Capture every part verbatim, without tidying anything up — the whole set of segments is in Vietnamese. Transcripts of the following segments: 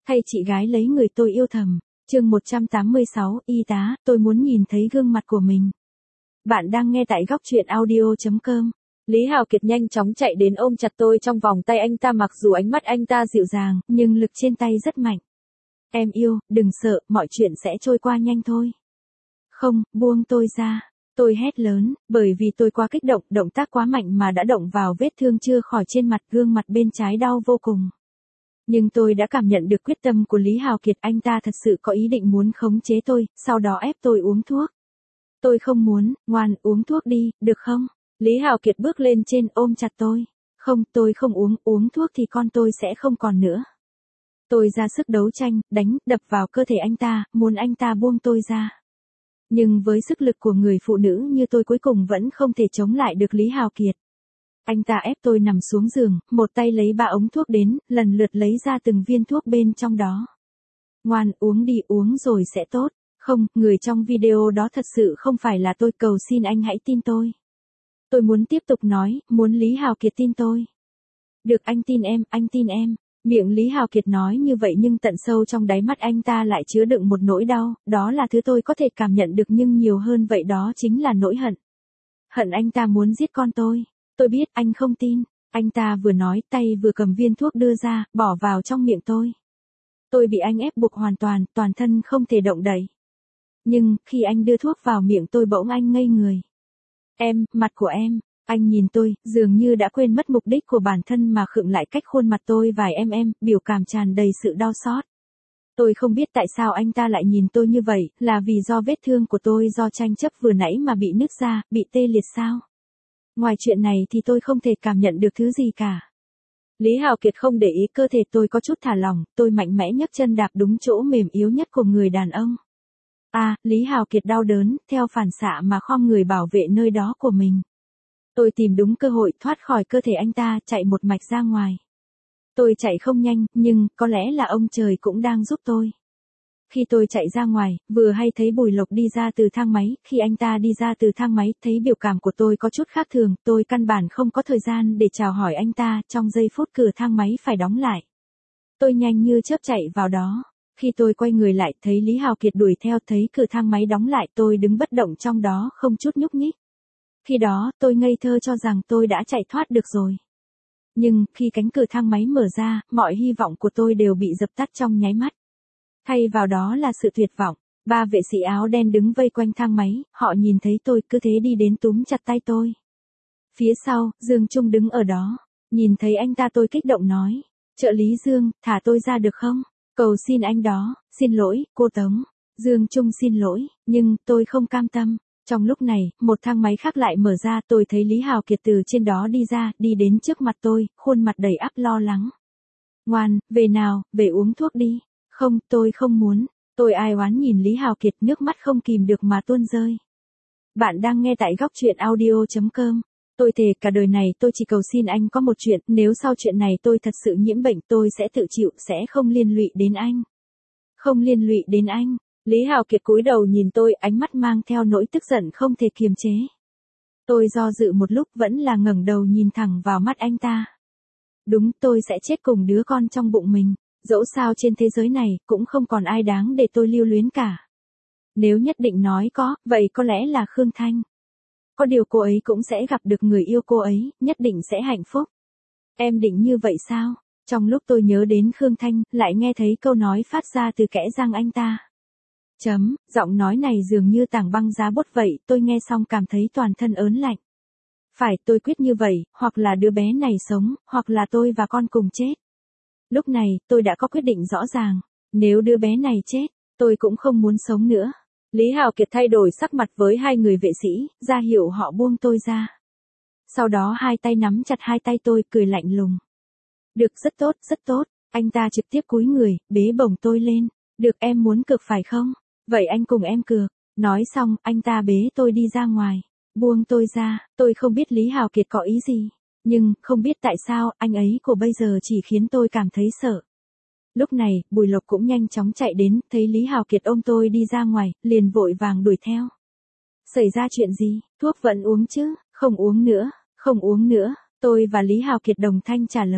Thay chị gái lấy người tôi yêu thầm. Chương một trăm tám mươi sáu, y tá, tôi muốn nhìn thấy gương mặt của mình. Bạn đang nghe tại góc truyện audio chấm com. Lý Hào Kiệt nhanh chóng chạy đến ôm chặt tôi trong vòng tay anh ta, mặc dù ánh mắt anh ta dịu dàng, nhưng lực trên tay rất mạnh. Em yêu, đừng sợ, mọi chuyện sẽ trôi qua nhanh thôi. Không, buông tôi ra. Tôi hét lớn, bởi vì tôi quá kích động, động tác quá mạnh mà đã động vào vết thương chưa khỏi trên mặt, gương mặt bên trái đau vô cùng. Nhưng tôi đã cảm nhận được quyết tâm của Lý Hào Kiệt, anh ta thật sự có ý định muốn khống chế tôi, sau đó ép tôi uống thuốc. Tôi không muốn, ngoan, uống thuốc đi, được không? Lý Hào Kiệt bước lên trên ôm chặt tôi. Không, tôi không uống, uống thuốc thì con tôi sẽ không còn nữa. Tôi ra sức đấu tranh, đánh, đập vào cơ thể anh ta, muốn anh ta buông tôi ra. Nhưng với sức lực của người phụ nữ như tôi cuối cùng vẫn không thể chống lại được Lý Hào Kiệt. Anh ta ép tôi nằm xuống giường, một tay lấy ba ống thuốc đến, lần lượt lấy ra từng viên thuốc bên trong đó. Ngoan, uống đi, uống rồi sẽ tốt. Không, người trong video đó thật sự không phải là tôi, cầu xin anh hãy tin tôi. Tôi muốn tiếp tục nói, muốn Lý Hào Kiệt tin tôi. Được, anh tin em, anh tin em. Miệng Lý Hào Kiệt nói như vậy nhưng tận sâu trong đáy mắt anh ta lại chứa đựng một nỗi đau, đó là thứ tôi có thể cảm nhận được nhưng nhiều hơn vậy đó chính là nỗi hận. Hận anh ta muốn giết con tôi. Tôi biết anh không tin. Anh ta vừa nói tay vừa cầm viên thuốc đưa ra, bỏ vào trong miệng tôi. Tôi bị anh ép buộc hoàn toàn, toàn thân không thể động đậy. Nhưng, khi anh đưa thuốc vào miệng tôi bỗng anh ngây người. Em, mặt của em. Anh nhìn tôi, dường như đã quên mất mục đích của bản thân mà khựng lại cách khuôn mặt tôi vài mm, biểu cảm tràn đầy sự đau xót. Tôi không biết tại sao anh ta lại nhìn tôi như vậy, là vì do vết thương của tôi do tranh chấp vừa nãy mà bị nứt ra, bị tê liệt sao? Ngoài chuyện này thì tôi không thể cảm nhận được thứ gì cả. Lý Hào Kiệt không để ý cơ thể tôi có chút thả lỏng, tôi mạnh mẽ nhấc chân đạp đúng chỗ mềm yếu nhất của người đàn ông. À, Lý Hào Kiệt đau đớn, theo phản xạ mà khom người bảo vệ nơi đó của mình. Tôi tìm đúng cơ hội thoát khỏi cơ thể anh ta, chạy một mạch ra ngoài. Tôi chạy không nhanh, nhưng có lẽ là ông trời cũng đang giúp tôi. Khi tôi chạy ra ngoài, vừa hay thấy Bùi Lộc đi ra từ thang máy, khi anh ta đi ra từ thang máy, thấy biểu cảm của tôi có chút khác thường, tôi căn bản không có thời gian để chào hỏi anh ta, trong giây phút cửa thang máy phải đóng lại. Tôi nhanh như chớp chạy vào đó. Khi tôi quay người lại, thấy Lý Hào Kiệt đuổi theo, thấy cửa thang máy đóng lại, tôi đứng bất động trong đó không chút nhúc nhích. Khi đó, tôi ngây thơ cho rằng tôi đã chạy thoát được rồi. Nhưng, khi cánh cửa thang máy mở ra, mọi hy vọng của tôi đều bị dập tắt trong nháy mắt. Thay vào đó là sự tuyệt vọng. Ba vệ sĩ áo đen đứng vây quanh thang máy, họ nhìn thấy tôi cứ thế đi đến túm chặt tay tôi. Phía sau, Dương Trung đứng ở đó. Nhìn thấy anh ta tôi kích động nói. Trợ lý Dương, thả tôi ra được không? Cầu xin anh đó, xin lỗi, cô Tống. Dương Trung xin lỗi, nhưng tôi không cam tâm. Trong lúc này, một thang máy khác lại mở ra, tôi thấy Lý Hào Kiệt từ trên đó đi ra, đi đến trước mặt tôi, khuôn mặt đầy ắp lo lắng. Ngoan, về nào, về uống thuốc đi. Không, tôi không muốn. Tôi ai oán nhìn Lý Hào Kiệt, nước mắt không kìm được mà tuôn rơi. Bạn đang nghe tại góc truyện audio chấm com. Tôi thề cả đời này tôi chỉ cầu xin anh có một chuyện, nếu sau chuyện này tôi thật sự nhiễm bệnh tôi sẽ tự chịu, sẽ không liên lụy đến anh. Không liên lụy đến anh. Lý Hào Kiệt cúi đầu nhìn tôi, ánh mắt mang theo nỗi tức giận không thể kiềm chế. Tôi do dự một lúc vẫn là ngẩng đầu nhìn thẳng vào mắt anh ta. Đúng, tôi sẽ chết cùng đứa con trong bụng mình, dẫu sao trên thế giới này cũng không còn ai đáng để tôi lưu luyến cả. Nếu nhất định nói có, vậy có lẽ là Khương Thanh. Có điều cô ấy cũng sẽ gặp được người yêu cô ấy, nhất định sẽ hạnh phúc. Em định như vậy sao? Trong lúc tôi nhớ đến Khương Thanh, lại nghe thấy câu nói phát ra từ kẽ răng anh ta. Chấm, giọng nói này dường như tảng băng giá bút vậy, tôi nghe xong cảm thấy toàn thân ớn lạnh. Phải, tôi quyết như vậy, hoặc là đứa bé này sống, hoặc là tôi và con cùng chết. Lúc này, tôi đã có quyết định rõ ràng, nếu đứa bé này chết, tôi cũng không muốn sống nữa. Lý Hào Kiệt thay đổi sắc mặt với hai người vệ sĩ, ra hiệu họ buông tôi ra. Sau đó hai tay nắm chặt hai tay tôi, cười lạnh lùng. Được, rất tốt, rất tốt, anh ta trực tiếp cúi người, bế bổng tôi lên. Được, em muốn cược phải không? Vậy anh cùng em cược. Nói xong, anh ta bế tôi đi ra ngoài. Buông tôi ra, tôi không biết Lý Hào Kiệt có ý gì. Nhưng, không biết tại sao, anh ấy của bây giờ chỉ khiến tôi cảm thấy sợ. Lúc này, Bùi Lộc cũng nhanh chóng chạy đến, thấy Lý Hào Kiệt ôm tôi đi ra ngoài, liền vội vàng đuổi theo. Xảy ra chuyện gì? Thuốc vẫn uống chứ? Không uống nữa, không uống nữa. Tôi và Lý Hào Kiệt đồng thanh trả lời.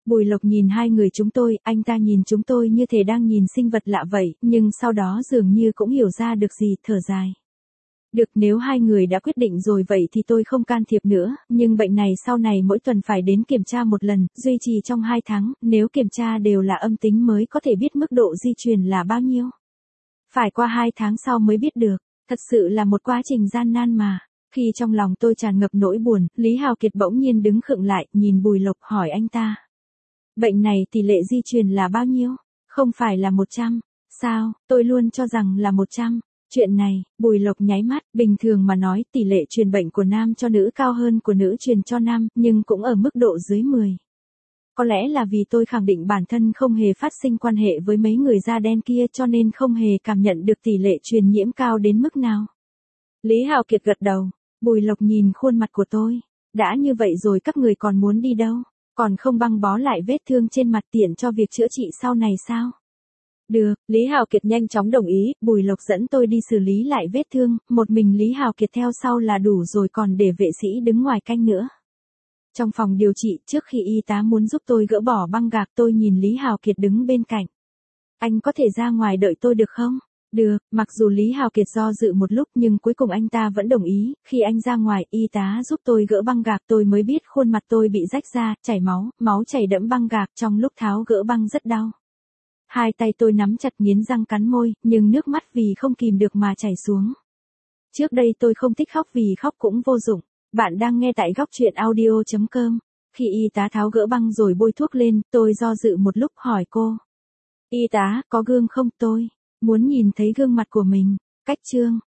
Bùi Lộc nhìn hai người chúng tôi, anh ta nhìn chúng tôi như thể đang nhìn sinh vật lạ vậy, nhưng sau đó dường như cũng hiểu ra được gì, thở dài. Được, nếu hai người đã quyết định rồi vậy thì tôi không can thiệp nữa, nhưng bệnh này sau này mỗi tuần phải đến kiểm tra một lần, duy trì trong hai tháng, nếu kiểm tra đều là âm tính mới có thể biết mức độ di truyền là bao nhiêu. Phải qua hai tháng sau mới biết được, thật sự là một quá trình gian nan mà. Khi trong lòng tôi tràn ngập nỗi buồn, Lý Hào Kiệt bỗng nhiên đứng khựng lại, nhìn Bùi Lộc hỏi anh ta. Bệnh này tỷ lệ di truyền là bao nhiêu? Không phải là một trăm. Sao, tôi luôn cho rằng là một trăm. Chuyện này, Bùi Lộc nháy mắt, bình thường mà nói tỷ lệ truyền bệnh của nam cho nữ cao hơn của nữ truyền cho nam, nhưng cũng ở mức độ dưới mười. Có lẽ là vì tôi khẳng định bản thân không hề phát sinh quan hệ với mấy người da đen kia cho nên không hề cảm nhận được tỷ lệ truyền nhiễm cao đến mức nào. Lý Hào Kiệt gật đầu, Bùi Lộc nhìn khuôn mặt của tôi. Đã như vậy rồi các người còn muốn đi đâu? Còn không băng bó lại vết thương trên mặt tiện cho việc chữa trị sau này sao? Được, Lý Hào Kiệt nhanh chóng đồng ý, Bùi Lộc dẫn tôi đi xử lý lại vết thương, một mình Lý Hào Kiệt theo sau là đủ rồi còn để vệ sĩ đứng ngoài canh nữa. Trong phòng điều trị, trước khi y tá muốn giúp tôi gỡ bỏ băng gạc tôi nhìn Lý Hào Kiệt đứng bên cạnh. Anh có thể ra ngoài đợi tôi được không? Được, mặc dù Lý Hào Kiệt do dự một lúc nhưng cuối cùng anh ta vẫn đồng ý, khi anh ra ngoài y tá giúp tôi gỡ băng gạc tôi mới biết khuôn mặt tôi bị rách ra, chảy máu, máu chảy đẫm băng gạc trong lúc tháo gỡ băng rất đau. Hai tay tôi nắm chặt nghiến răng cắn môi, nhưng nước mắt vì không kìm được mà chảy xuống. Trước đây tôi không thích khóc vì khóc cũng vô dụng. Bạn đang nghe tại góc truyện audio chấm com. Khi y tá tháo gỡ băng rồi bôi thuốc lên, tôi do dự một lúc hỏi cô. Y tá, có gương không tôi? Muốn nhìn thấy gương mặt của mình. Cách chương.